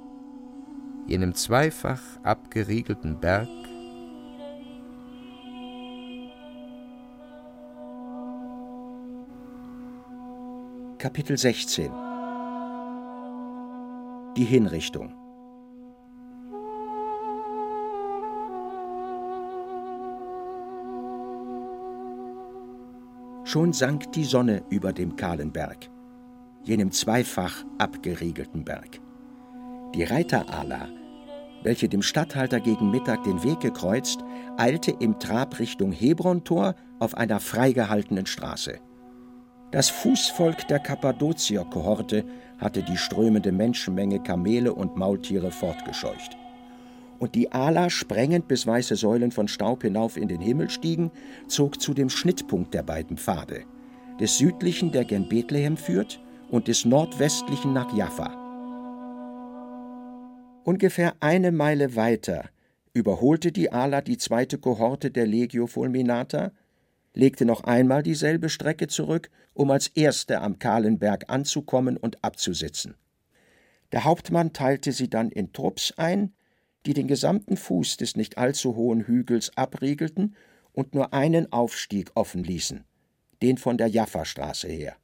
jenem zweifach abgeriegelten Berg,
Kapitel 16 Die Hinrichtung. Schon sank die Sonne über dem kahlen Berg, jenem zweifach abgeriegelten Berg. Die Reiter-Ala, welche dem Statthalter gegen Mittag den Weg gekreuzt, eilte im Trab Richtung Hebron-Tor auf einer freigehaltenen Straße. Das Fußvolk der Kappadozier-Kohorte hatte die strömende Menschenmenge Kamele und Maultiere fortgescheucht. und die Ala, sprengend bis weiße Säulen von Staub hinauf in den Himmel stiegen, zog zu dem Schnittpunkt der beiden Pfade, des südlichen, der gen Bethlehem führt, und des nordwestlichen nach Jaffa. Ungefähr 1 Meile weiter überholte die Ala die 2. Kohorte der Legio Fulminata, legte noch einmal dieselbe Strecke zurück, um als erste am kahlen Berg anzukommen und abzusitzen. Der Hauptmann teilte sie dann in Trupps ein, die den gesamten Fuß des nicht allzu hohen Hügels abriegelten und nur einen Aufstieg offen ließen, den von der Jaffa-Straße her.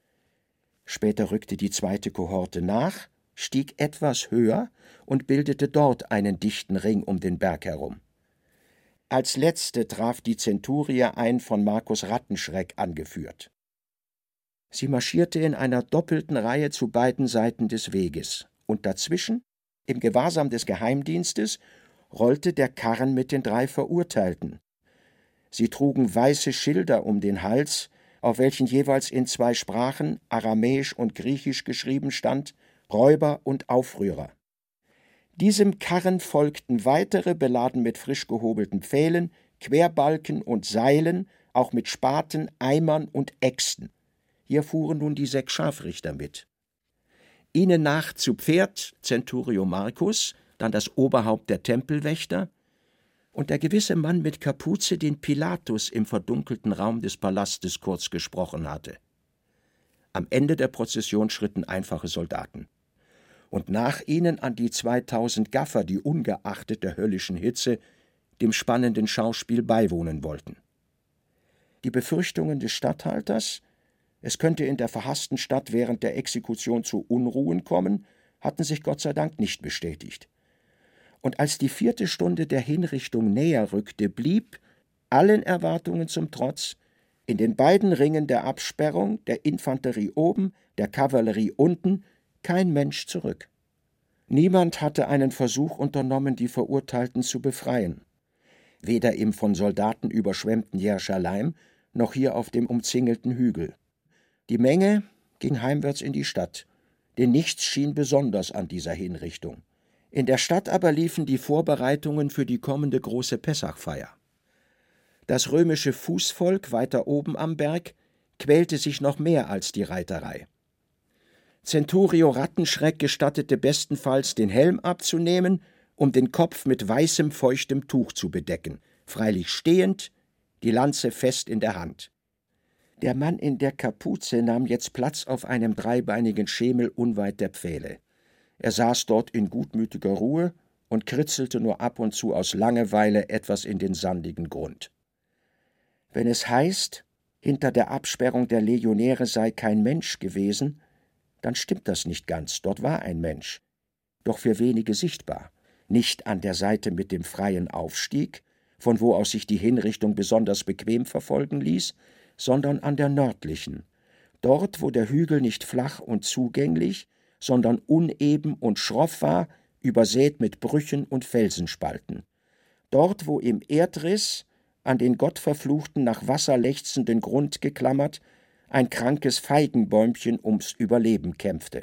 Später rückte die 2. Kohorte nach, stieg etwas höher und bildete dort einen dichten Ring um den Berg herum. Als letzte traf die Zenturie ein, von Markus Rattenschreck angeführt. Sie marschierte in einer doppelten Reihe zu beiden Seiten des Weges, und dazwischen, im Gewahrsam des Geheimdienstes, rollte der Karren mit den 3 Verurteilten. Sie trugen weiße Schilder um den Hals, auf welchen jeweils in 2 Sprachen, Aramäisch und Griechisch, geschrieben stand: Räuber und Aufrührer. Diesem Karren folgten weitere, beladen mit frisch gehobelten Pfählen, Querbalken und Seilen, auch mit Spaten, Eimern und Äxten. Hier fuhren nun die 6 Scharfrichter mit. Ihnen nach zu Pferd Centurio Marcus, dann das Oberhaupt der Tempelwächter und der gewisse Mann mit Kapuze, den Pilatus im verdunkelten Raum des Palastes kurz gesprochen hatte. Am Ende der Prozession schritten einfache Soldaten. Und nach ihnen an die 2000 Gaffer, die ungeachtet der höllischen Hitze dem spannenden Schauspiel beiwohnen wollten. Die Befürchtungen des Statthalters, es könnte in der verhassten Stadt während der Exekution zu Unruhen kommen, hatten sich Gott sei Dank nicht bestätigt. Und als die 4. Stunde der Hinrichtung näher rückte, blieb, allen Erwartungen zum Trotz, in den beiden Ringen der Absperrung, der Infanterie oben, der Kavallerie unten, kein Mensch zurück. Niemand hatte einen Versuch unternommen, die Verurteilten zu befreien. Weder im von Soldaten überschwemmten Jerusalem noch hier auf dem umzingelten Hügel. Die Menge ging heimwärts in die Stadt, denn nichts schien besonders an dieser Hinrichtung. In der Stadt aber liefen die Vorbereitungen für die kommende große Pessachfeier. Das römische Fußvolk weiter oben am Berg quälte sich noch mehr als die Reiterei. Centurio Rattenschreck gestattete bestenfalls, den Helm abzunehmen, um den Kopf mit weißem, feuchtem Tuch zu bedecken, freilich stehend, die Lanze fest in der Hand. Der Mann in der Kapuze nahm jetzt Platz auf einem dreibeinigen Schemel unweit der Pfähle. Er saß dort in gutmütiger Ruhe und kritzelte nur ab und zu aus Langeweile etwas in den sandigen Grund. Wenn es heißt, hinter der Absperrung der Legionäre sei kein Mensch gewesen, dann stimmt das nicht ganz, dort war ein Mensch, doch für wenige sichtbar, nicht an der Seite mit dem freien Aufstieg, von wo aus sich die Hinrichtung besonders bequem verfolgen ließ, sondern an der nördlichen, dort, wo der Hügel nicht flach und zugänglich, sondern uneben und schroff war, übersät mit Brüchen und Felsenspalten, dort, wo im Erdriss, an den gottverfluchten, nach Wasser lechzenden Grund geklammert, ein krankes Feigenbäumchen ums Überleben kämpfte.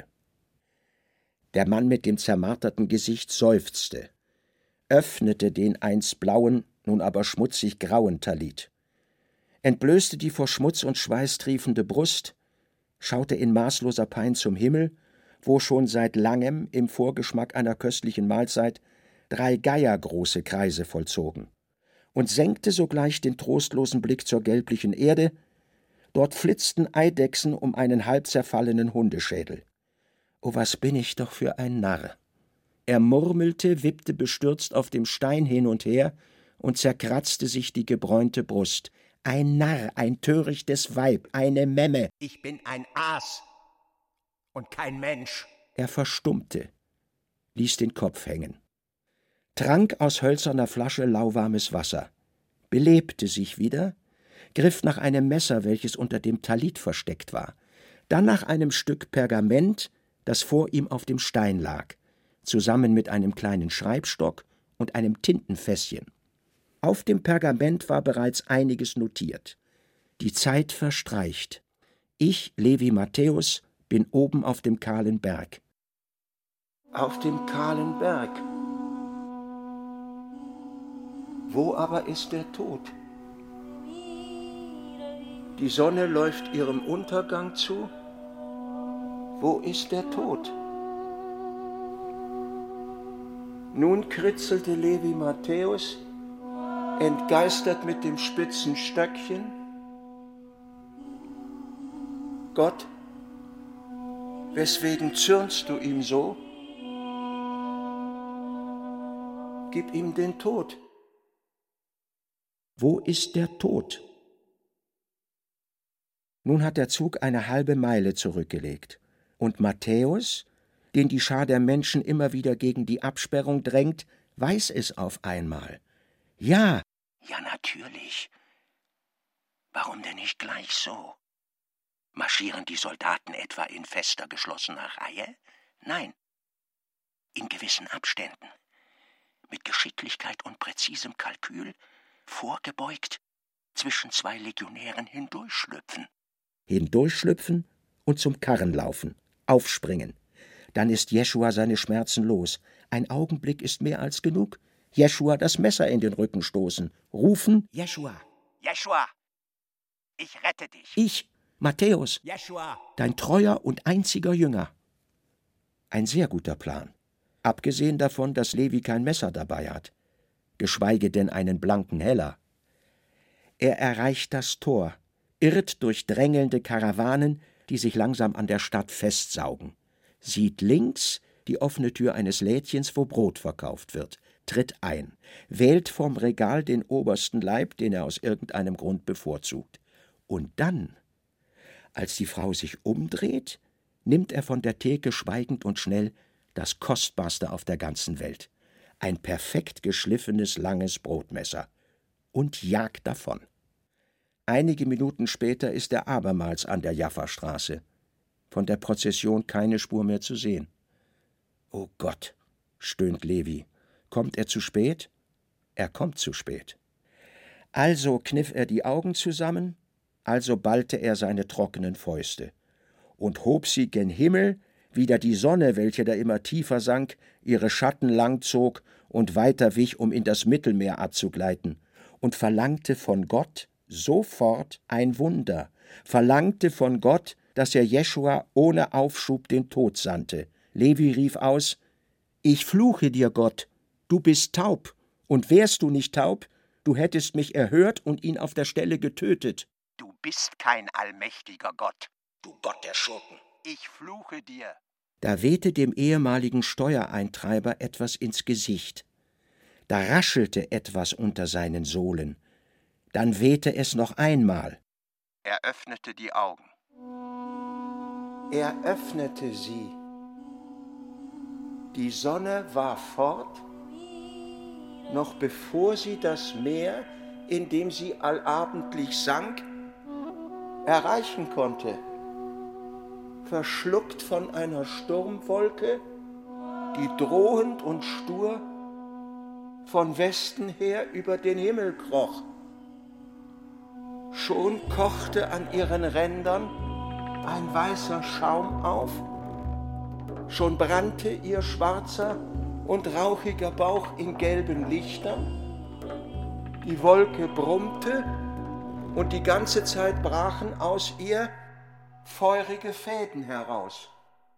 Der Mann mit dem zermarterten Gesicht seufzte, öffnete den einst blauen, nun aber schmutzig grauen Talit, entblößte die vor Schmutz und Schweiß triefende Brust, schaute in maßloser Pein zum Himmel, wo schon seit langem im Vorgeschmack einer köstlichen Mahlzeit 3 Geier große Kreise vollzogen, und senkte sogleich den trostlosen Blick zur gelblichen Erde. Dort flitzten Eidechsen um einen halb zerfallenen Hundeschädel. »Oh, was bin ich doch für ein Narr!« Er murmelte, wippte bestürzt auf dem Stein hin und her und zerkratzte sich die gebräunte Brust. »Ein Narr, ein törichtes Weib, eine Memme!«
»Ich bin ein Aas und kein Mensch!«
Er verstummte, ließ den Kopf hängen, trank aus hölzerner Flasche lauwarmes Wasser, belebte sich wieder, griff nach einem Messer, welches unter dem Talit versteckt war, dann nach einem Stück Pergament, das vor ihm auf dem Stein lag, zusammen mit einem kleinen Schreibstock und einem Tintenfässchen. Auf dem Pergament war bereits einiges notiert. Die Zeit verstreicht. Ich, Levi Matthäus, bin oben auf dem kahlen Berg.
Auf dem kahlen Berg.
Wo aber ist der Tod? Die Sonne läuft ihrem Untergang zu. Wo ist der Tod? Nun kritzelte Levi Matthäus, entgeistert mit dem spitzen Stöckchen: Gott, weswegen zürnst du ihm so? Gib ihm den Tod. Wo ist der Tod? Nun hat der Zug eine halbe Meile zurückgelegt, und Matthäus, den die Schar der Menschen immer wieder gegen die Absperrung drängt, weiß es auf einmal. Ja.
Ja, natürlich. Warum denn nicht gleich so? Marschieren die Soldaten etwa in fester, geschlossener Reihe? Nein, in gewissen Abständen, mit Geschicklichkeit und präzisem Kalkül, vorgebeugt, zwischen zwei Legionären hindurchschlüpfen.
Hindurchschlüpfen und zum Karren laufen, aufspringen. Dann ist Jeschua seine Schmerzen los. Ein Augenblick ist mehr als genug. Jeschua das Messer in den Rücken stoßen, rufen: Jeschua!
Jeschua! Ich rette dich!
Ich, Matthäus,
Jeschua!
Dein treuer und einziger Jünger. Ein sehr guter Plan, abgesehen davon, dass Levi kein Messer dabei hat, geschweige denn einen blanken Heller. Er erreicht das Tor, irrt durch drängelnde Karawanen, die sich langsam an der Stadt festsaugen, sieht links die offene Tür eines Lädchens, wo Brot verkauft wird, tritt ein, wählt vom Regal den obersten Laib, den er aus irgendeinem Grund bevorzugt. Und dann, als die Frau sich umdreht, nimmt er von der Theke schweigend und schnell das Kostbarste auf der ganzen Welt, ein perfekt geschliffenes, langes Brotmesser, und jagt davon. Einige Minuten später ist er abermals an der Jaffa-Straße. Von der Prozession keine Spur mehr zu sehen. »O Gott«, stöhnt Levi, »kommt er zu spät?« Er kommt zu spät. Also kniff er die Augen zusammen, also ballte er seine trockenen Fäuste und hob sie gen Himmel, wider die Sonne, welche da immer tiefer sank, ihre Schatten lang zog und weiter wich, um in das Mittelmeer abzugleiten, und verlangte von Gott sofort ein Wunder, verlangte von Gott, dass er Jeschua ohne Aufschub den Tod sandte. Levi rief aus: »Ich fluche dir, Gott, du bist taub, und wärst du nicht taub, du hättest mich erhört und ihn auf der Stelle getötet.«
»Du bist kein allmächtiger Gott,
du Gott der Schurken.
Ich fluche dir.«
Da wehte dem ehemaligen Steuereintreiber etwas ins Gesicht. Da raschelte etwas unter seinen Sohlen. Dann wehte es noch einmal.
Er öffnete die Augen.
Er öffnete sie. Die Sonne war fort, noch bevor sie das Meer, in dem sie allabendlich sank, erreichen konnte. Verschluckt von einer Sturmwolke, die drohend und stur von Westen her über den Himmel kroch. Schon kochte an ihren Rändern ein weißer Schaum auf, schon brannte ihr schwarzer und rauchiger Bauch in gelben Lichtern, die Wolke brummte und die ganze Zeit brachen aus ihr feurige Fäden heraus.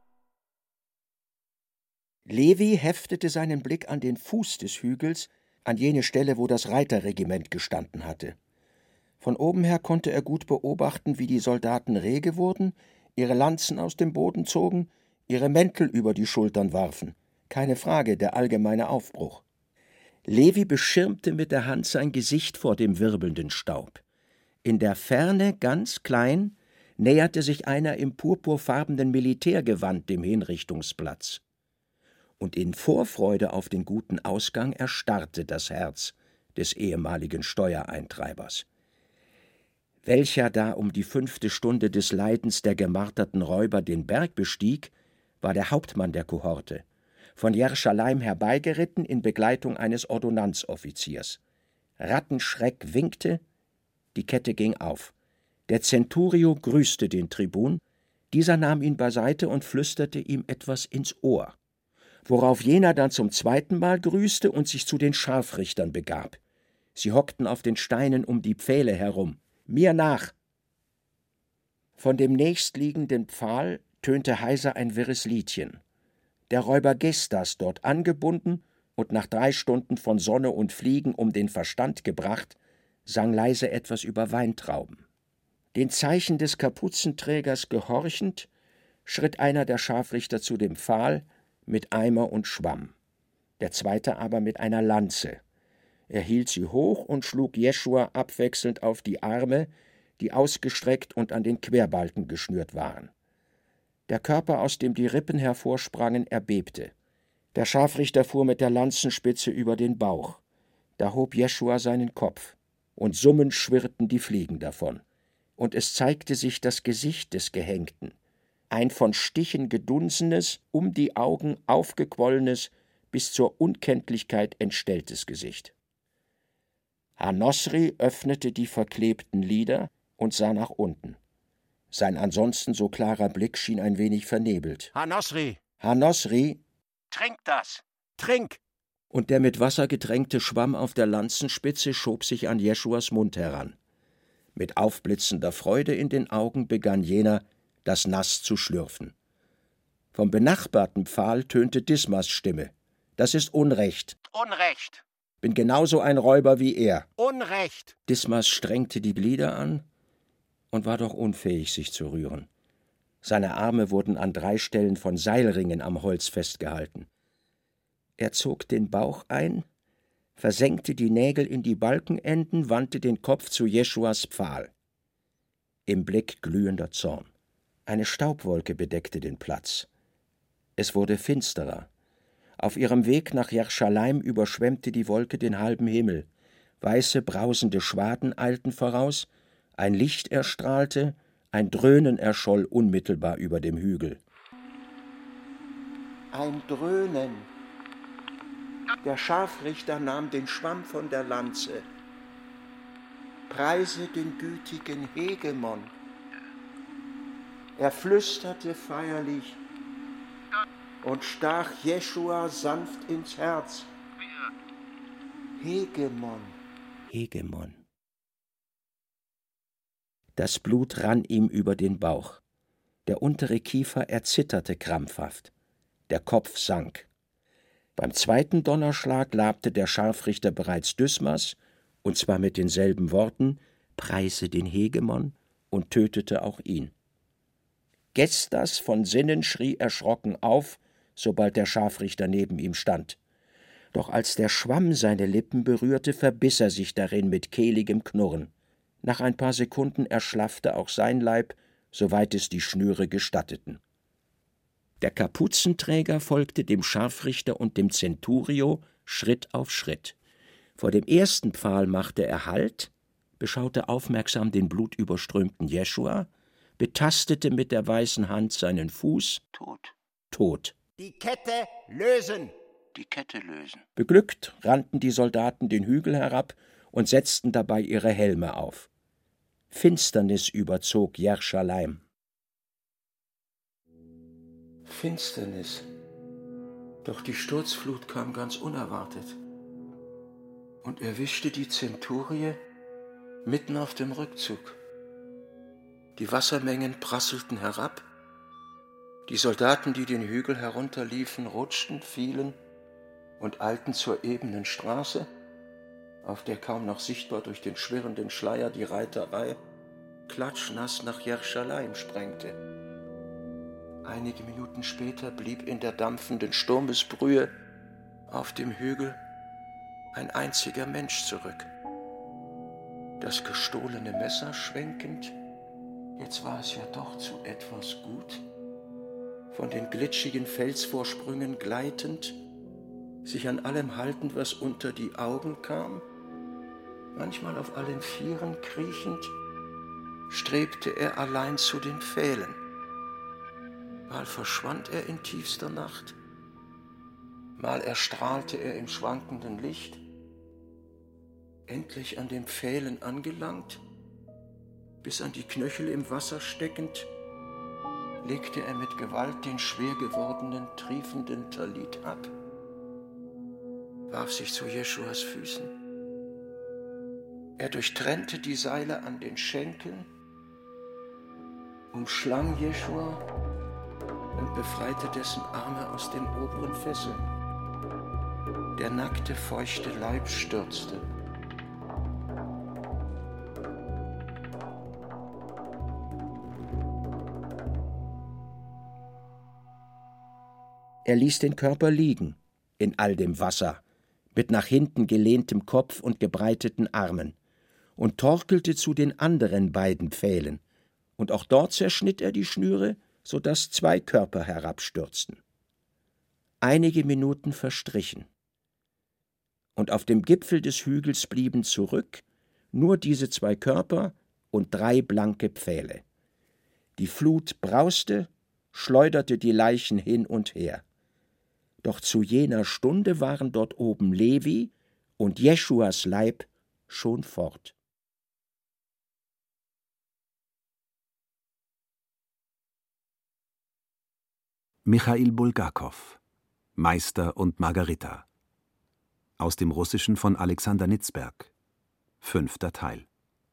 Levi heftete seinen Blick an den Fuß des Hügels, an jene Stelle, wo das Reiterregiment gestanden hatte. Von oben her konnte er gut beobachten, wie die Soldaten rege wurden, ihre Lanzen aus dem Boden zogen, ihre Mäntel über die Schultern warfen. Keine Frage, der allgemeine Aufbruch. Levi beschirmte mit der Hand sein Gesicht vor dem wirbelnden Staub. In der Ferne, ganz klein, näherte sich einer im purpurfarbenen Militärgewand dem Hinrichtungsplatz. Und in Vorfreude auf den guten Ausgang erstarrte das Herz des ehemaligen Steuereintreibers. Welcher da um die 5. Stunde des Leidens der gemarterten Räuber den Berg bestieg, war der Hauptmann der Kohorte, von Jerusalem herbeigeritten in Begleitung eines Ordonnanzoffiziers. Rattenschreck winkte, die Kette ging auf. Der Centurio grüßte den Tribun, dieser nahm ihn beiseite und flüsterte ihm etwas ins Ohr, worauf jener dann zum 2. Mal grüßte und sich zu den Scharfrichtern begab. Sie hockten auf den Steinen um die Pfähle herum. »Mir nach!« Von dem nächstliegenden Pfahl tönte heiser ein wirres Liedchen. Der Räuber Gestas, dort angebunden und nach 3 Stunden von Sonne und Fliegen um den Verstand gebracht, sang leise etwas über Weintrauben. Den Zeichen des Kapuzenträgers gehorchend, schritt einer der Scharfrichter zu dem Pfahl mit Eimer und Schwamm, der zweite aber mit einer Lanze. Er hielt sie hoch und schlug Jeschua abwechselnd auf die Arme, die ausgestreckt und an den Querbalken geschnürt waren. Der Körper, aus dem die Rippen hervorsprangen, erbebte. Der Scharfrichter fuhr mit der Lanzenspitze über den Bauch. Da hob Jeschua seinen Kopf, und summend schwirrten die Fliegen davon. Und es zeigte sich das Gesicht des Gehängten, ein von Stichen gedunsenes, um die Augen aufgequollenes, bis zur Unkenntlichkeit entstelltes Gesicht. Hanosri öffnete die verklebten Lider und sah nach unten. Sein ansonsten so klarer Blick schien ein wenig vernebelt.
»Hanosri!
Hanosri!
Trink das! Trink!«
Und der mit Wasser getränkte Schwamm auf der Lanzenspitze schob sich an Jeschuas Mund heran. Mit aufblitzender Freude in den Augen begann jener, das Nass zu schlürfen. Vom benachbarten Pfahl tönte Dismas Stimme. »Das ist Unrecht.
Unrecht.
Bin genauso ein Räuber wie er.«
Unrecht.
Dismas strengte die Glieder an und war doch unfähig, sich zu rühren. Seine Arme wurden an 3 Stellen von Seilringen am Holz festgehalten. Er zog den Bauch ein, versenkte die Nägel in die Balkenenden, wandte den Kopf zu Jeschuas Pfahl. Im Blick glühender Zorn. Eine Staubwolke bedeckte den Platz. Es wurde finsterer. Auf ihrem Weg nach Jerusalem überschwemmte die Wolke den halben Himmel. Weiße, brausende Schwaden eilten voraus, ein Licht erstrahlte, ein Dröhnen erscholl unmittelbar über dem Hügel. Ein Dröhnen. Der Scharfrichter nahm den Schwamm von der Lanze. Preise den gütigen Hegemon. Er flüsterte feierlich und stach Jeschua sanft ins Herz. Hegemon, Hegemon. Das Blut rann ihm über den Bauch. Der untere Kiefer erzitterte krampfhaft. Der Kopf sank. Beim 2. Donnerschlag labte der Scharfrichter bereits Dismas, und zwar mit denselben Worten, preise den Hegemon, und tötete auch ihn. Gestas von Sinnen schrie erschrocken auf, sobald der Scharfrichter neben ihm stand. Doch als der Schwamm seine Lippen berührte, verbiss er sich darin mit kehligem Knurren. Nach ein paar Sekunden erschlaffte auch sein Leib, soweit es die Schnüre gestatteten. Der Kapuzenträger folgte dem Scharfrichter und dem Centurio Schritt auf Schritt. Vor dem ersten Pfahl machte er Halt, beschaute aufmerksam den blutüberströmten Jeschua, betastete mit der weißen Hand seinen Fuß. Tot.
Die Kette lösen!
Die Kette lösen.
Beglückt rannten die Soldaten den Hügel herab und setzten dabei ihre Helme auf. Finsternis überzog Jerusalem. Finsternis. Doch die Sturzflut kam ganz unerwartet und erwischte die Zenturie mitten auf dem Rückzug. Die Wassermengen prasselten herab, die Soldaten, die den Hügel herunterliefen, rutschten, fielen und eilten zur ebenen Straße, auf der kaum noch sichtbar durch den schwirrenden Schleier die Reiterei klatschnass nach Jerusalem sprengte. Einige Minuten später blieb in der dampfenden Sturmesbrühe auf dem Hügel ein einziger Mensch zurück. Das gestohlene Messer schwenkend, jetzt war es ja doch zu etwas gut, von den glitschigen Felsvorsprüngen gleitend, sich an allem haltend, was unter die Augen kam, manchmal auf allen Vieren kriechend, strebte er allein zu den Pfählen. Mal verschwand er in tiefster Nacht, mal erstrahlte er im schwankenden Licht. Endlich an den Pfählen angelangt, bis an die Knöchel im Wasser steckend, legte er mit Gewalt den schwer gewordenen, triefenden Talit ab, warf sich zu Jeschuas Füßen Er durchtrennte die Seile an den Schenkeln, umschlang Jeschua und befreite dessen Arme aus den oberen Fesseln. Der nackte, feuchte Leib stürzte. Er ließ den Körper liegen, in all dem Wasser, mit nach hinten gelehntem Kopf und gebreiteten Armen, und torkelte zu den anderen beiden Pfählen, und auch dort zerschnitt er die Schnüre, so daß 2 Körper herabstürzten. Einige Minuten verstrichen, und auf dem Gipfel des Hügels blieben zurück nur diese 2 Körper und 3 blanke Pfähle. Die Flut brauste, schleuderte die Leichen hin und her. Doch zu jener Stunde waren dort oben Levi und Jeschuas Leib schon fort.
Michail Bulgakow, Meister und Margarita. Aus dem Russischen von Alexander Nitzberg. 5. Teil.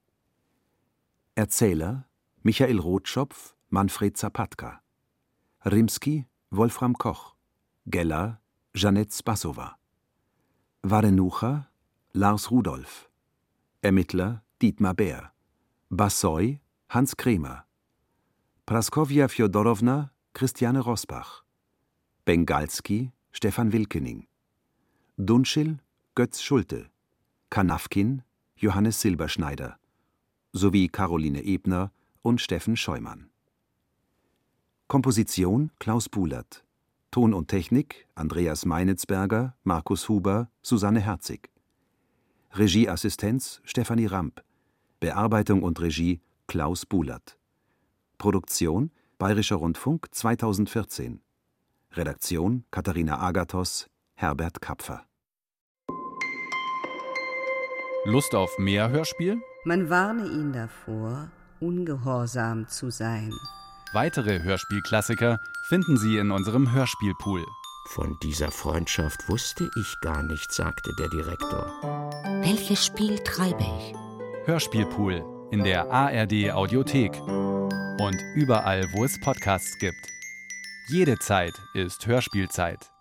Erzähler Michael Rotschopf, Manfred Zapatka. Rimski, Wolfram Koch. Geller, Jeanette Spassowa. Warenucher, Lars Rudolph. Ermittler, Dietmar Bär. Bassoi, Hans Kremer. Praskowja Fjodorowna, Christiane Rosbach. Bengalski, Stefan Wilkening. Dunschil, Götz Schulte. Kanafkin, Johannes Silberschneider. Sowie Caroline Ebner und Steffen Scheumann. Komposition Klaus Buhlert. Ton und Technik Andreas Meinitzberger, Markus Huber, Susanne Herzig. Regieassistenz Stefanie Ramp. Bearbeitung und Regie Klaus Buhlert. Produktion Bayerischer Rundfunk 2014. Redaktion Katharina Agathos, Herbert Kapfer.
Lust auf mehr Hörspiel?
Man warne ihn davor, ungehorsam zu sein.
Weitere Hörspielklassiker finden Sie in unserem Hörspielpool.
Von dieser Freundschaft wusste ich gar nichts, sagte der Direktor.
Welches Spiel treibe ich?
Hörspielpool in der ARD Audiothek und überall, wo es Podcasts gibt. Jede Zeit ist Hörspielzeit.